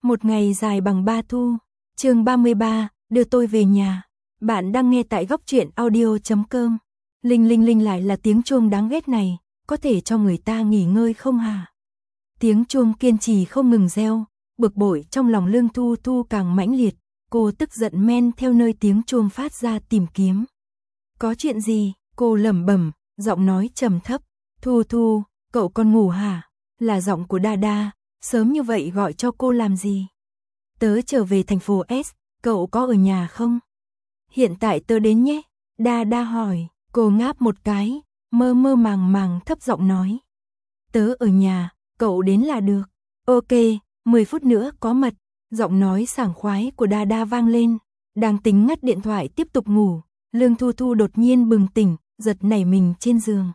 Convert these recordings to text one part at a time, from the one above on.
Một ngày dài bằng 3 thu. Chương 33, đưa tôi về nhà. Bạn đang nghe tại góc truyện audio.com. Linh linh linh lại là tiếng chuông đáng ghét này, có thể cho người ta nghỉ ngơi không hả? Tiếng chuông kiên trì không ngừng reo, bực bội trong lòng Lương Thu Thu càng mãnh liệt, cô tức giận men theo nơi tiếng chuông phát ra tìm kiếm. Có chuyện gì? Cô lẩm bẩm, giọng nói trầm thấp. Thu Thu, cậu còn ngủ hả? Là giọng của Đa Đa, sớm như vậy gọi cho cô làm gì? Tớ trở về thành phố S, cậu có ở nhà không? Hiện tại tớ đến nhé. Đa Đa hỏi, cô ngáp một cái, mơ mơ màng màng thấp giọng nói. Tớ ở nhà, cậu đến là được. Ok, 10 phút nữa có mật. Giọng nói sảng khoái của Đa Đa vang lên. Đang tính ngắt điện thoại tiếp tục ngủ, Lương Thu Thu đột nhiên bừng tỉnh, giật nảy mình trên giường.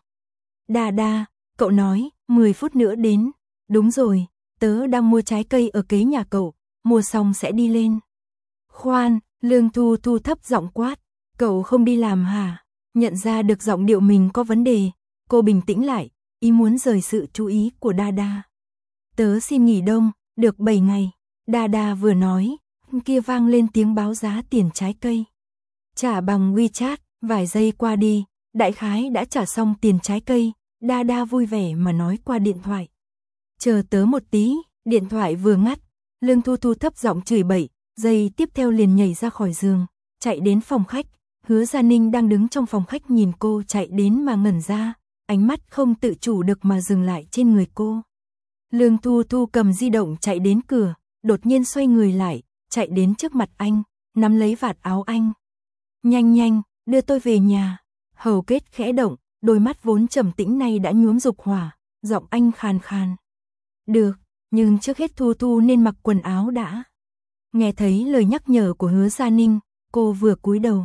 Đa Đa, cậu nói, 10 phút nữa đến. Đúng rồi, tớ đang mua trái cây ở kế nhà cậu, mua xong sẽ đi lên. Khoan, Lương Thu Thu thấp giọng quát, cậu không đi làm hả? Nhận ra được giọng điệu mình có vấn đề, cô bình tĩnh lại, ý muốn rời sự chú ý của Đa Đa. Tớ xin nghỉ đông, được 7 ngày. Đa Đa vừa nói, kia vang lên tiếng báo giá tiền trái cây. Trả bằng WeChat, vài giây qua đi, đại khái đã trả xong tiền trái cây, Đa Đa vui vẻ mà nói qua điện thoại. Chờ tớ một tí, điện thoại vừa ngắt, Lương Thu Thu thấp giọng chửi bậy, giây tiếp theo liền nhảy ra khỏi giường, chạy đến phòng khách. Hứa Gia Ninh đang đứng trong phòng khách nhìn cô chạy đến mà ngẩn ra, ánh mắt không tự chủ được mà dừng lại trên người cô. Lương Thu Thu cầm di động chạy đến cửa, đột nhiên xoay người lại, chạy đến trước mặt anh, nắm lấy vạt áo anh. Nhanh nhanh, đưa tôi về nhà. Hầu kết khẽ động, đôi mắt vốn trầm tĩnh này đã nhuốm dục hỏa, giọng anh khàn khàn. Được, nhưng trước hết Thu Thu nên mặc quần áo đã. Nghe thấy lời nhắc nhở của Hứa Gia Ninh, cô vừa cúi đầu.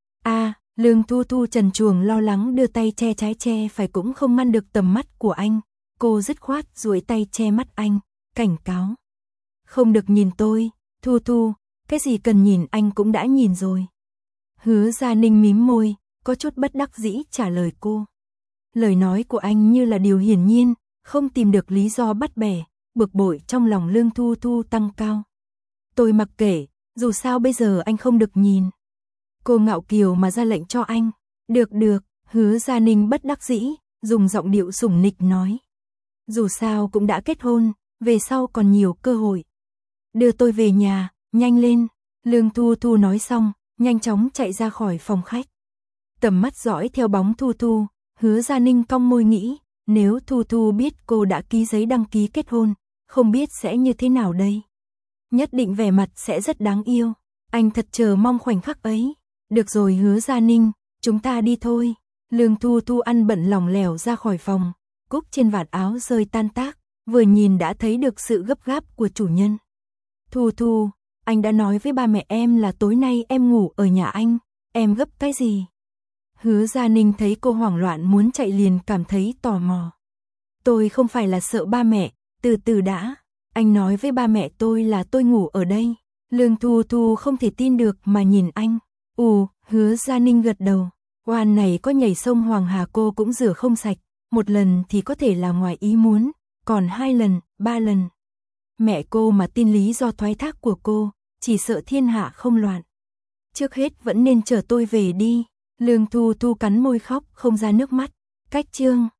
Lương Thu Thu trần truồng lo lắng đưa tay che trái che phải cũng không ngăn được tầm mắt của anh. Cô dứt khoát duỗi tay che mắt anh, cảnh cáo. Không được nhìn tôi, Thu Thu, cái gì cần nhìn anh cũng đã nhìn rồi. Hứa Gia Ninh mím môi, có chút bất đắc dĩ trả lời cô. Lời nói của anh như là điều hiển nhiên, không tìm được lý do bắt bẻ, bực bội trong lòng Lương Thu Thu tăng cao. Tôi mặc kệ, dù sao bây giờ anh không được nhìn. Cô ngạo kiều mà ra lệnh cho anh. Được được, Hứa Gia Ninh bất đắc dĩ, dùng giọng điệu sủng nịch nói. Dù sao cũng đã kết hôn, về sau còn nhiều cơ hội. Đưa tôi về nhà, nhanh lên. Lương Thu Thu nói xong, nhanh chóng chạy ra khỏi phòng khách. Tầm mắt dõi theo bóng Thu Thu, Hứa Gia Ninh cong môi nghĩ, nếu Thu Thu biết cô đã ký giấy đăng ký kết hôn, không biết sẽ như thế nào đây. Nhất định vẻ mặt sẽ rất đáng yêu. Anh thật chờ mong khoảnh khắc ấy. Được rồi Hứa Gia Ninh, chúng ta đi thôi. Lương Thu Thu ăn bận lỏng lẻo ra khỏi phòng, cúc trên vạt áo rơi tan tác, vừa nhìn đã thấy được sự gấp gáp của chủ nhân. Thu Thu, anh đã nói với ba mẹ em là tối nay em ngủ ở nhà anh, em gấp cái gì? Hứa Gia Ninh thấy cô hoảng loạn muốn chạy liền cảm thấy tò mò. Tôi không phải là sợ ba mẹ, từ từ đã, anh nói với ba mẹ tôi là tôi ngủ ở đây. Lương Thu Thu không thể tin được mà nhìn anh. Hứa Gia Ninh gật đầu. Oan này có nhảy sông Hoàng Hà cô cũng rửa không sạch, một lần thì có thể là ngoài ý muốn, còn 2 lần, 3 lần. Mẹ cô mà tin lý do thoái thác của cô, chỉ sợ thiên hạ không loạn. Trước hết vẫn nên chở tôi về đi. Lương Thu Thu cắn môi khóc không ra nước mắt. Cách chương